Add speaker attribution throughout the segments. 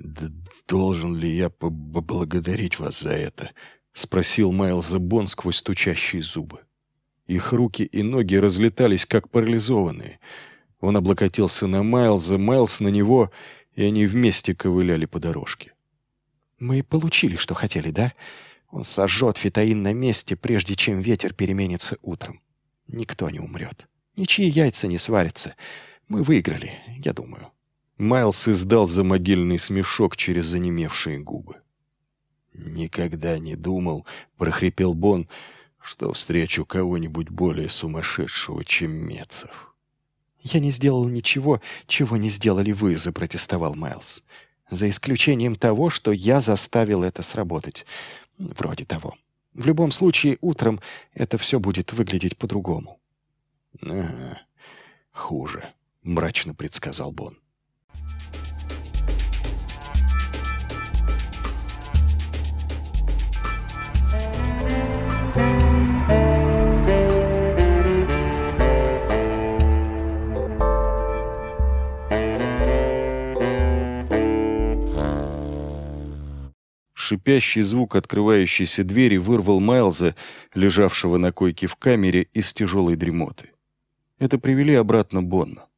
Speaker 1: «Да должен ли я поблагодарить вас за это?» — спросил Майлза Бон сквозь стучащие зубы. Их руки и ноги разлетались, как парализованные. Он облокотился на Майлза, Майлз на него, и они вместе ковыляли по дорожке.
Speaker 2: «Мы получили, что хотели, да? Он сожжет фитоин на месте, прежде чем ветер переменится утром. Никто не умрет. Ничьи яйца не сварятся. Мы выиграли, я думаю».
Speaker 1: Майлз издал замогильный смешок через занемевшие губы. «Никогда не думал, — прохрипел Бон, — что встречу кого-нибудь более сумасшедшего, чем Мецов».
Speaker 2: «Я не сделал ничего, чего не сделали вы», — запротестовал Майлз. «За исключением того, что я заставил это сработать. Вроде того. В любом случае, утром это все будет выглядеть по-другому».
Speaker 1: «Ага, хуже», — мрачно предсказал Бон. Шипящий звук открывающейся двери вырвал Майлза, лежавшего на койке в камере, из тяжелой дремоты. Это привели обратно Бонна.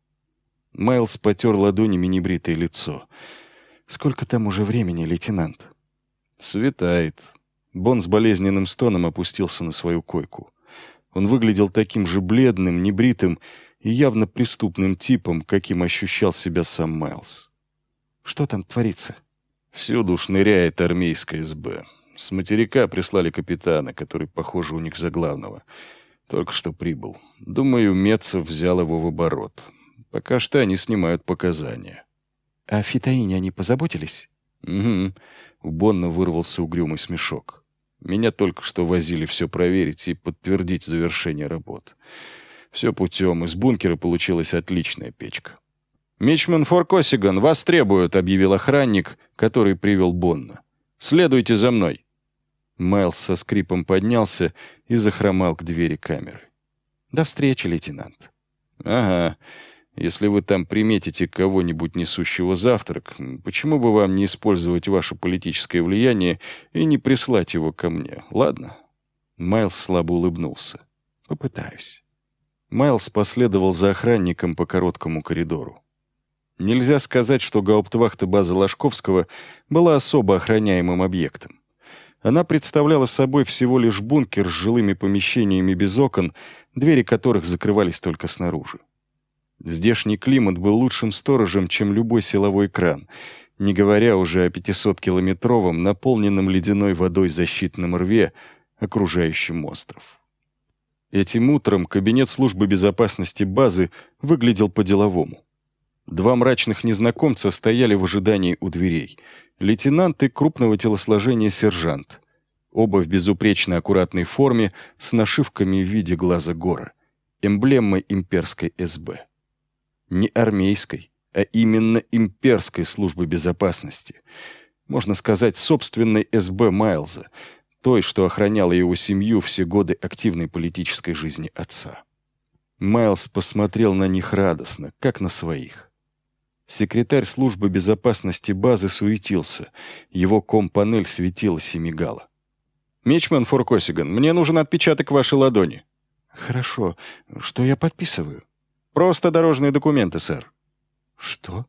Speaker 1: Майлз потер ладонями небритое лицо.
Speaker 2: «Сколько там уже времени, лейтенант?»
Speaker 1: «Светает». Бон с болезненным стоном опустился на свою койку. Он выглядел таким же бледным, небритым и явно преступным типом, каким ощущал себя сам Майлз.
Speaker 2: «Что там творится?»
Speaker 1: «Всюду шныряет армейская СБ. С материка прислали капитана, который, похоже, у них за главного. Только что прибыл. Думаю, Мецов взял его в оборот. Пока что они снимают показания».
Speaker 2: «О фитоине они позаботились?»
Speaker 1: «Угу». У Бонна вырвался угрюмый смешок. «Меня только что возили все проверить и подтвердить завершение работ. Все путем. Из бункера получилась отличная печка». «Мичман Форкосиган, вас требуют», — объявил охранник, который привел Бонна. «Следуйте за мной». Майлз со скрипом поднялся и захромал к двери камеры.
Speaker 2: «До встречи, лейтенант».
Speaker 1: «Ага. Если вы там приметите кого-нибудь, несущего завтрак, почему бы вам не использовать ваше политическое влияние и не прислать его ко мне, ладно?» Майлз слабо улыбнулся.
Speaker 2: «Попытаюсь».
Speaker 1: Майлз последовал за охранником по короткому коридору. Нельзя сказать, что гауптвахта базы Ложковского была особо охраняемым объектом. Она представляла собой всего лишь бункер с жилыми помещениями без окон, двери которых закрывались только снаружи. Здешний климат был лучшим сторожем, чем любой силовой кран, не говоря уже о 500-километровом, наполненном ледяной водой защитном рве, окружающем остров. Этим утром кабинет службы безопасности базы выглядел по-деловому. Два мрачных незнакомца стояли в ожидании у дверей. Лейтенант и крупного телосложения сержант. Оба в безупречно аккуратной форме с нашивками в виде глаза гора. Эмблемой имперской СБ. Не армейской, а именно имперской службы безопасности. Можно сказать, собственной СБ Майлза, той, что охраняла его семью все годы активной политической жизни отца. Майлз посмотрел на них радостно, как на своих. Секретарь службы безопасности базы суетился. Его ком-панель светилась и мигала. «Мичман Форкосиган, мне нужен отпечаток вашей ладони».
Speaker 2: «Хорошо. Что я подписываю?»
Speaker 1: «Просто дорожные документы, сэр».
Speaker 2: «Что?»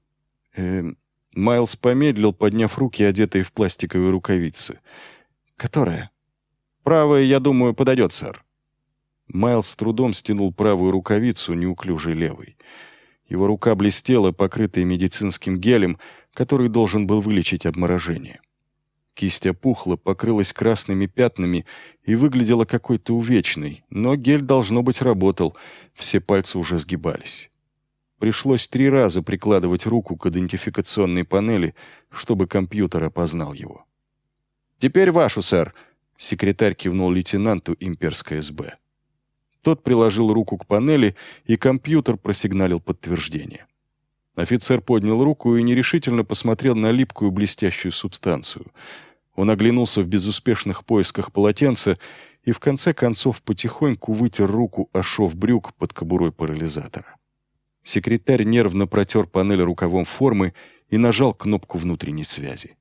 Speaker 1: Майлз помедлил, подняв руки, одетые в пластиковые рукавицы.
Speaker 2: «Которая?»
Speaker 1: «Правая, я думаю, подойдет, сэр». Майлз с трудом стянул правую рукавицу неуклюжей левой. Его рука блестела, покрытая медицинским гелем, который должен был вылечить обморожение. Кисть опухла, покрылась красными пятнами и выглядела какой-то увечной, но гель, должно быть, работал, все пальцы уже сгибались. Пришлось 3 раза прикладывать руку к идентификационной панели, чтобы компьютер опознал его. «Теперь вашу, сэр», — секретарь кивнул лейтенанту имперской СБ. Тот приложил руку к панели, и компьютер просигналил подтверждение. Офицер поднял руку и нерешительно посмотрел на липкую блестящую субстанцию. Он оглянулся в безуспешных поисках полотенца и в конце концов потихоньку вытер руку о шов брюк под кобурой парализатора. Секретарь нервно протер панель рукавом формы и нажал кнопку внутренней связи.